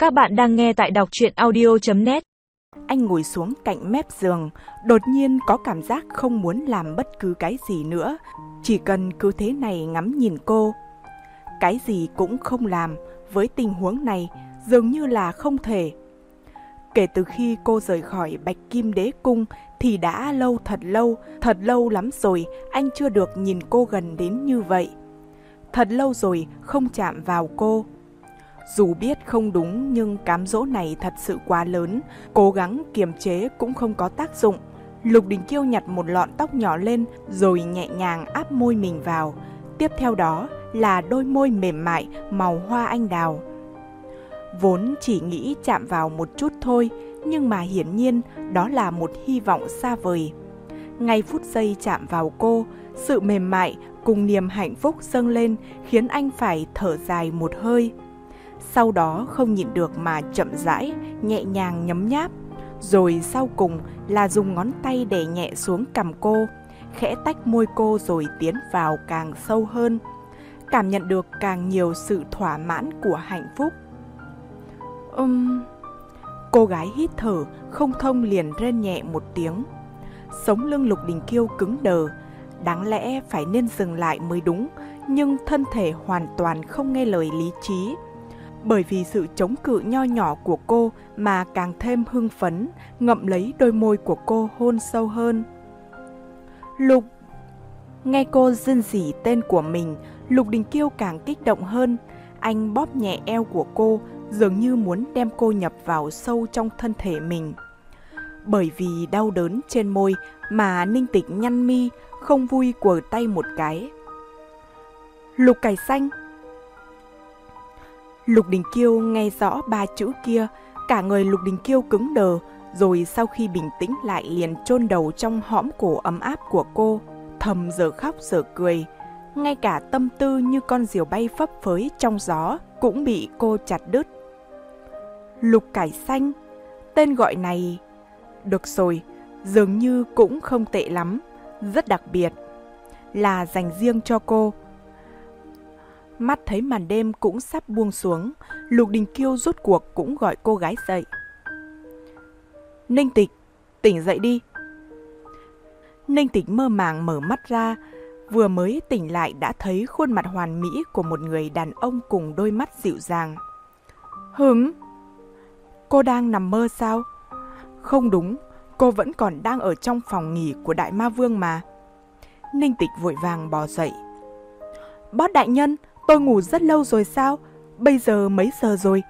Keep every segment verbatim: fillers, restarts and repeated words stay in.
Các bạn đang nghe tại đọc truyện audio chấm net. Anh ngồi xuống cạnh mép giường, đột nhiên có cảm giác không muốn làm bất cứ cái gì nữa, chỉ cần cứ thế này ngắm nhìn cô. Cái gì cũng không làm, với tình huống này dường như là không thể. Kể từ khi cô rời khỏi Bạch Kim Đế Cung thì đã lâu thật lâu, thật lâu lắm rồi anh chưa được nhìn cô gần đến như vậy. Thật lâu rồi không chạm vào cô. Dù biết không đúng nhưng cám dỗ này thật sự quá lớn, cố gắng kiềm chế cũng không có tác dụng. Lục Đình Kiêu nhặt một lọn tóc nhỏ lên rồi nhẹ nhàng áp môi mình vào. Tiếp theo đó là đôi môi mềm mại màu hoa anh đào. Vốn chỉ nghĩ chạm vào một chút thôi, nhưng mà hiển nhiên đó là một hy vọng xa vời. Ngay phút giây chạm vào cô, sự mềm mại cùng niềm hạnh phúc dâng lên khiến anh phải thở dài một hơi. Sau đó không nhịn được mà chậm rãi, nhẹ nhàng nhấm nháp. Rồi sau cùng là dùng ngón tay đè nhẹ xuống cằm cô, khẽ tách môi cô rồi tiến vào càng sâu hơn, cảm nhận được càng nhiều sự thỏa mãn của hạnh phúc. Um... Cô gái hít thở, không thông liền rên nhẹ một tiếng. Sống lưng Lục Đình Kiêu cứng đờ, đáng lẽ phải nên dừng lại mới đúng, nhưng thân thể hoàn toàn không nghe lời lý trí. Bởi vì sự chống cự nho nhỏ của cô mà càng thêm hưng phấn, ngậm lấy đôi môi của cô hôn sâu hơn. Lục... Nghe cô rên rỉ tên của mình, Lục Đình Kiêu càng kích động hơn. Anh bóp nhẹ eo của cô, dường như muốn đem cô nhập vào sâu trong thân thể mình. Bởi vì đau đớn trên môi mà Ninh Tịch nhăn mi, không vui quờ tay một cái. Lục Cải Xanh. Lục Đình Kiêu nghe rõ ba chữ kia, cả người Lục Đình Kiêu cứng đờ, rồi sau khi bình tĩnh lại liền chôn đầu trong hõm cổ ấm áp của cô, thầm giờ khóc giờ cười. Ngay cả tâm tư như con diều bay phấp phới trong gió cũng bị cô chặt đứt. Lục Cải Xanh, tên gọi này... Được rồi, dường như cũng không tệ lắm, rất đặc biệt, là dành riêng cho cô. Mắt thấy màn đêm cũng sắp buông xuống, Lục Đình Kiêu rốt cuộc cũng gọi cô gái dậy. Ninh Tịch, tỉnh dậy đi. Ninh Tịch mơ màng mở mắt ra, vừa mới tỉnh lại đã thấy khuôn mặt hoàn mỹ của một người đàn ông cùng đôi mắt dịu dàng. Hửm? Cô đang nằm mơ sao? Không đúng, cô vẫn còn đang ở trong phòng nghỉ của Đại Ma Vương mà. Ninh Tịch vội vàng bò dậy. Bót đại nhân, tôi ngủ rất lâu rồi sao? Bây giờ mấy giờ rồi?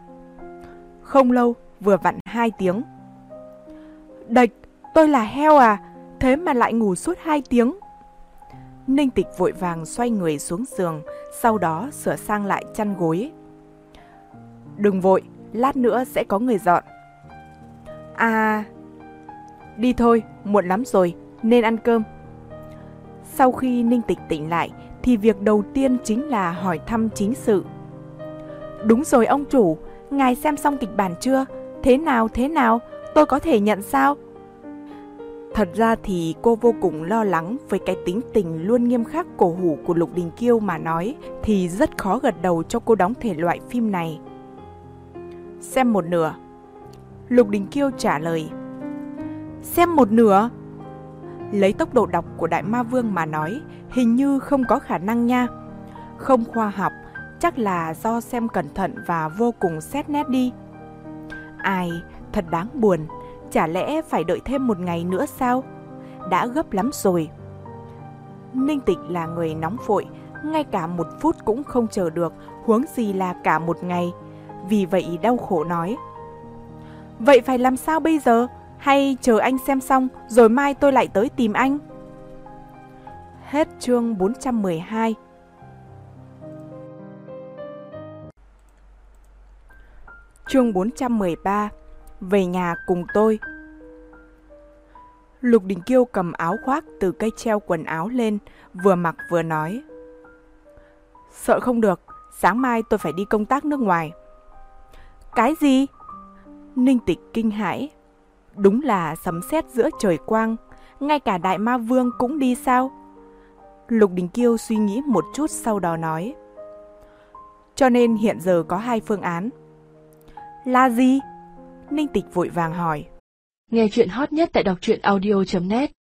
Không lâu, vừa vặn hai tiếng. Đệch, tôi là heo à? Thế mà lại ngủ suốt hai tiếng. Ninh Tịch vội vàng xoay người xuống giường, sau đó sửa sang lại chăn gối. Đừng vội, lát nữa sẽ có người dọn. À... Đi thôi, muộn lắm rồi, nên ăn cơm. Sau khi Ninh Tịch tỉnh lại, thì việc đầu tiên chính là hỏi thăm chính sự. Đúng rồi ông chủ, ngài xem xong kịch bản chưa? Thế nào thế nào? Tôi có thể nhận sao? Thật ra thì cô vô cùng lo lắng với cái tính tình luôn nghiêm khắc cổ hủ của Lục Đình Kiêu mà nói, thì rất khó gật đầu cho cô đóng thể loại phim này. Xem một nửa. Lục Đình Kiêu trả lời. Xem một nửa? Lấy tốc độ đọc của Đại Ma Vương mà nói, hình như không có khả năng nha. Không khoa học, chắc là do xem cẩn thận và vô cùng xét nét đi. Ai, thật đáng buồn, chả lẽ phải đợi thêm một ngày nữa sao? Đã gấp lắm rồi. Ninh Tịch là người nóng vội, ngay cả một phút cũng không chờ được, huống gì là cả một ngày. Vì vậy đau khổ nói. Vậy phải làm sao bây giờ? Hay chờ anh xem xong rồi mai tôi lại tới tìm anh? Hết chương bốn trăm mười hai. Chương bốn trăm mười ba. Về nhà cùng tôi. Lục Đình Kiêu cầm áo khoác từ cây treo quần áo lên, vừa mặc vừa nói. Sợ không được, sáng mai tôi phải đi công tác nước ngoài. Cái gì? Ninh Tịch kinh hãi. Đúng là sấm sét giữa trời quang, ngay cả Đại Ma Vương cũng đi sao? Lục Đình Kiêu suy nghĩ một chút sau đó nói. Cho nên hiện giờ có hai phương án. Là gì? Ninh Tịch vội vàng hỏi. Nghe chuyện hot nhất tại đọc truyện audio chấm net.